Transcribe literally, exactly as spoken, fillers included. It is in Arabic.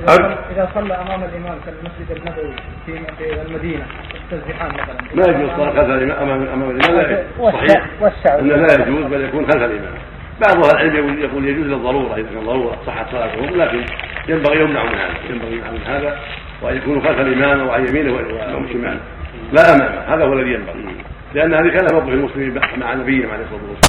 إذا صلى أمام الإمام في المسجد النبوي في المدينة التزحام مثلا ما يجوز الصلاة خلف الإمام أمام الإمام، لا صحيح أنه لا يجوز بل يكون خلف الإمام. بعض أهل العلم يقول يجوز للضرورة إذا كان ضرورة صحت صلاتهم، لكن ينبغي يمنع من هذا، ينبغي يمنع من هذا وأن يكونوا خلف الإمام وعن يمينه وعن شماله لا أمامه، هذا هو الذي ينبغي، لأن هذه كان موقف المسلمين مع نبيهم عليه الصلاة والسلام.